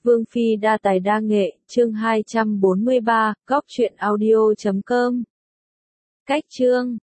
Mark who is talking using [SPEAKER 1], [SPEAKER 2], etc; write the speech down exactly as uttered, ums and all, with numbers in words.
[SPEAKER 1] Vương Phi đa tài đa nghệ, chương hai trăm bốn mươi ba, góc truyện audio chấm com. Cách chương